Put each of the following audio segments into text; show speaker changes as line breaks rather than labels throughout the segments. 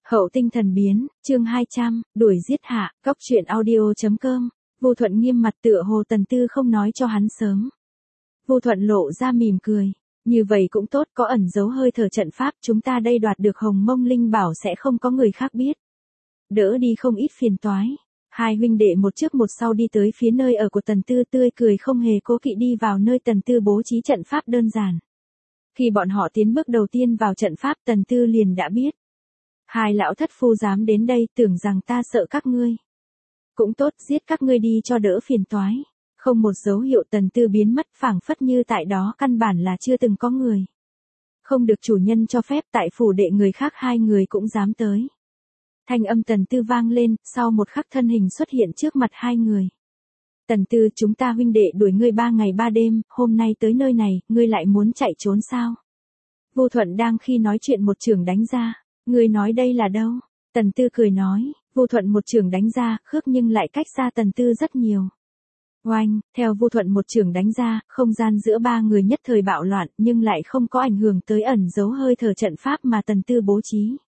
Hậu tinh thần biến, chương 200, đuổi giết hạ, góc truyện audio.com. Vô Thuận nghiêm mặt tựa hồ Tần Tư không nói cho hắn sớm. Vô Thuận lộ ra mỉm cười. Như vậy cũng tốt, có ẩn giấu hơi thở trận pháp, chúng ta đây đoạt được Hồng Mông Linh Bảo sẽ không có người khác biết. Đỡ đi không ít phiền toái. Hai huynh đệ một trước một sau đi tới phía nơi ở của Tần Tư, tươi cười không hề cố kỵ đi vào nơi Tần Tư bố trí trận pháp đơn giản. Khi bọn họ tiến bước đầu tiên vào trận pháp, Tần Tư liền đã biết. Hai lão thất phu dám đến đây, tưởng rằng ta sợ các ngươi. Cũng tốt, giết các ngươi đi cho đỡ phiền toái. Không một dấu hiệu Tần Tư biến mất, phảng phất như tại đó căn bản là chưa từng có người. Không được chủ nhân cho phép, tại phủ đệ người khác hai người cũng dám tới. Thanh âm Tần Tư vang lên, sau một khắc thân hình xuất hiện trước mặt hai người. Tần Tư, chúng ta huynh đệ đuổi ngươi 3 ngày 3 đêm, hôm nay tới nơi này, ngươi lại muốn chạy trốn sao? Vô Thuận đang khi nói chuyện một chưởng đánh ra. Ngươi nói đây là đâu? Tần Tư cười nói. Vô Thuận một chưởng đánh ra, khước nhưng lại cách xa Tần Tư rất nhiều. Oanh, theo Vô Thuận một chưởng đánh ra, không gian giữa ba người nhất thời bạo loạn, nhưng lại không có ảnh hưởng tới ẩn giấu hơi thở trận pháp mà Tần Tư bố trí.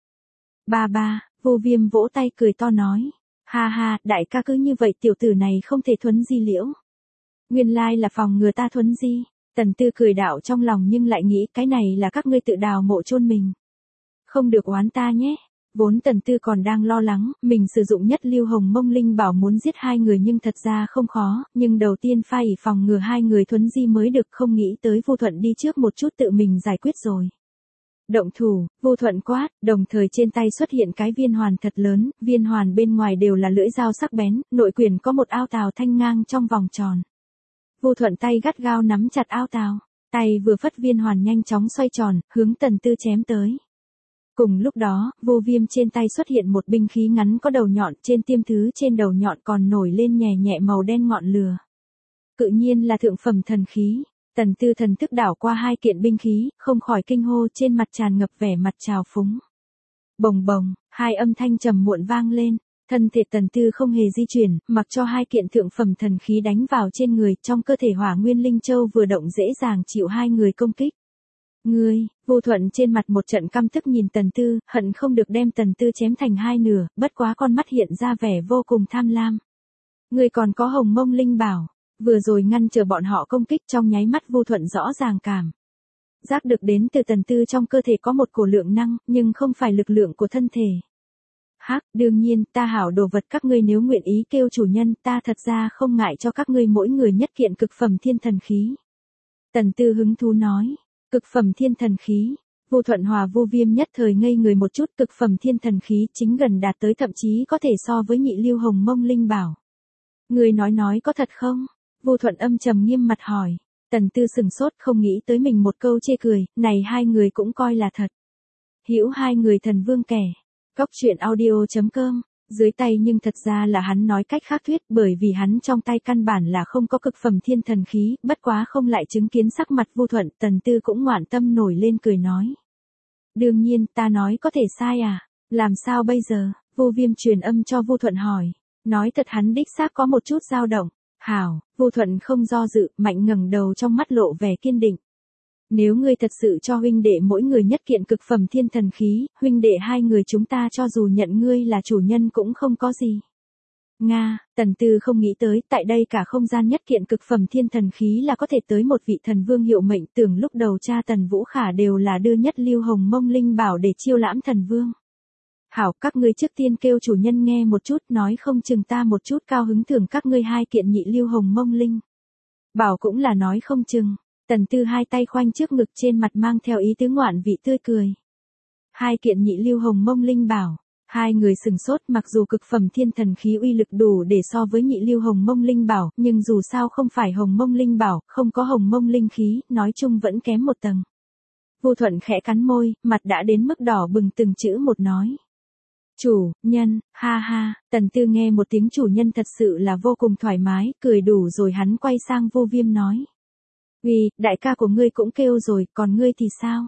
Ba, Vô Viêm vỗ tay cười to nói. Ha ha, đại ca cứ như vậy tiểu tử này không thể thuấn di liễu. Nguyên lai là phòng ngừa ta thuấn di. Tần Tư cười đạo trong lòng nhưng lại nghĩ cái này là các ngươi tự đào mộ chôn mình. Không được oán ta nhé. Vốn Tần Tư còn đang lo lắng, mình sử dụng nhất lưu Hồng Mông Linh Bảo muốn giết hai người nhưng thật ra không khó, nhưng đầu tiên phải phòng ngừa hai người thuấn di mới được, không nghĩ tới Vô Thuận đi trước một chút tự mình giải quyết rồi. Động thủ, Vô Thuận quát, đồng thời trên tay xuất hiện cái viên hoàn thật lớn, viên hoàn bên ngoài đều là lưỡi dao sắc bén, nội quyển có một ao tào thanh ngang trong vòng tròn. Vô Thuận tay gắt gao nắm chặt ao tào, tay vừa phất viên hoàn nhanh chóng xoay tròn, hướng Tần Tư chém tới. Cùng lúc đó, Vô Viêm trên tay xuất hiện một binh khí ngắn có đầu nhọn, trên tiêm thứ trên đầu nhọn còn nổi lên nhẹ nhẹ màu đen ngọn lửa. Tự nhiên là thượng phẩm thần khí. Tần Tư thần thức đảo qua hai kiện binh khí, không khỏi kinh hô, trên mặt tràn ngập vẻ mặt trào phúng. Bồng bồng, hai âm thanh trầm muộn vang lên, thân thể Tần Tư không hề di chuyển, mặc cho hai kiện thượng phẩm thần khí đánh vào trên người, trong cơ thể Hỏa Nguyên Linh Châu vừa động dễ dàng chịu hai người công kích. Ngươi, Vô Thuận trên mặt một trận căm tức nhìn Tần Tư, hận không được đem Tần Tư chém thành hai nửa, bất quá con mắt hiện ra vẻ vô cùng tham lam. Ngươi còn có Hồng Mông Linh Bảo. Vừa rồi ngăn chờ bọn họ công kích, trong nháy mắt Vô Thuận rõ ràng cảm giác được đến từ Tần Tư trong cơ thể có một cổ lượng năng, nhưng không phải lực lượng của thân thể. Hắc, đương nhiên, ta hảo đồ vật, các ngươi nếu nguyện ý kêu chủ nhân, ta thật ra không ngại cho các ngươi mỗi người nhất kiện cực phẩm thiên thần khí. Tần Tư hứng thú nói, cực phẩm thiên thần khí. Vô Thuận hòa Vô Viêm nhất thời ngây người một chút, cực phẩm thiên thần khí chính gần đạt tới thậm chí có thể so với nhị lưu Hồng Mông Linh Bảo. Ngươi nói có thật không? Vô Thuận âm trầm nghiêm mặt hỏi. Tần Tư sừng sốt, không nghĩ tới mình một câu chê cười, này hai người cũng coi là thật. Hữu hai người thần vương kẻ. Góc truyện audio.com. Dưới tay nhưng thật ra là hắn nói cách khác thuyết, bởi vì hắn trong tay căn bản là không có cực phẩm thiên thần khí, bất quá không lại chứng kiến sắc mặt Vô Thuận, Tần Tư cũng ngoạn tâm nổi lên cười nói. Đương nhiên, ta nói có thể sai à? Làm sao bây giờ? Vô Viêm truyền âm cho Vô Thuận hỏi. Nói thật hắn đích xác có một chút dao động. Hảo, Vô Thuận không do dự, mạnh ngẩng đầu trong mắt lộ vẻ kiên định. Nếu ngươi thật sự cho huynh đệ mỗi người nhất kiện cực phẩm thiên thần khí, huynh đệ hai người chúng ta cho dù nhận ngươi là chủ nhân cũng không có gì. Nga, Tần Tư không nghĩ tới, tại đây cả không gian nhất kiện cực phẩm thiên thần khí là có thể tới một vị thần vương hiệu mệnh, tưởng lúc đầu cha Tần Vũ Khả đều là đưa nhất lưu Hồng Mông Linh Bảo để chiêu lãm thần vương. Hảo, các ngươi trước tiên kêu chủ nhân nghe một chút, nói không chừng ta một chút cao hứng thưởng các ngươi hai kiện nhị lưu Hồng Mông Linh Bảo cũng là nói không chừng. Tần Tư hai tay khoanh trước ngực, trên mặt mang theo ý tứ ngoạn vị tươi cười. Hai kiện nhị lưu Hồng Mông Linh Bảo. Hai người sừng sốt, mặc dù cực phẩm thiên thần khí uy lực đủ để so với nhị lưu Hồng Mông Linh Bảo, nhưng dù sao không phải Hồng Mông Linh Bảo, không có Hồng Mông Linh khí, nói chung vẫn kém một tầng. Vô Thuận khẽ cắn môi, mặt đã đến mức đỏ bừng, từng chữ một nói. Chủ nhân, ha ha. Tần Tư nghe một tiếng chủ nhân thật sự là vô cùng thoải mái, cười đủ rồi, hắn quay sang Vô Viêm nói. Uy, đại ca của ngươi cũng kêu rồi, còn ngươi thì sao?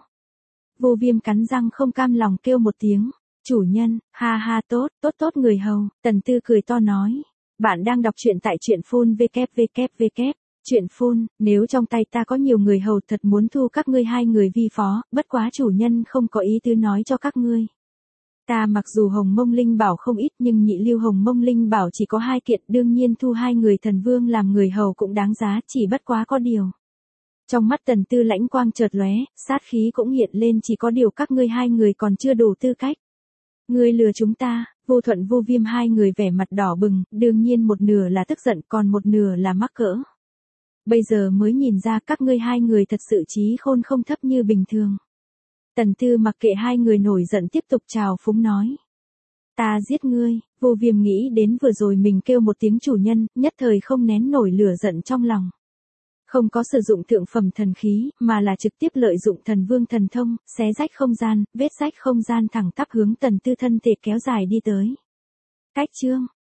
Vô Viêm cắn răng không cam lòng kêu một tiếng. Chủ nhân, ha ha, tốt người hầu. Tần Tư cười to nói. Bạn đang đọc truyện tại truyện phun www. Truyện phun, nếu trong tay ta có nhiều người hầu thật muốn thu các ngươi hai người vi phó, bất quá chủ nhân không có ý tứ nói cho các ngươi. Ta mặc dù Hồng Mông Linh Bảo không ít nhưng nhị lưu Hồng Mông Linh Bảo chỉ có 2 kiện, đương nhiên thu 2 người thần vương làm người hầu cũng đáng giá, chỉ bất quá có điều. Trong mắt Tần Tư lãnh quang chợt lóe, sát khí cũng hiện lên, chỉ có điều các ngươi 2 người còn chưa đủ tư cách. Ngươi lừa chúng ta. Vô Thuận Vô Viêm 2 người vẻ mặt đỏ bừng, đương nhiên một nửa là tức giận còn một nửa là mắc cỡ. Bây giờ mới nhìn ra các ngươi 2 người thật sự trí khôn không thấp như bình thường. Tần Tư mặc kệ 2 người nổi giận tiếp tục trào phúng nói. Ta giết ngươi. Vô Viêm nghĩ đến vừa rồi mình kêu một tiếng chủ nhân, nhất thời không nén nổi lửa giận trong lòng. Không có sử dụng thượng phẩm thần khí, mà là trực tiếp lợi dụng thần vương thần thông, xé rách không gian, vết rách không gian thẳng tắp hướng Tần Tư thân thể kéo dài đi tới. Cách chương.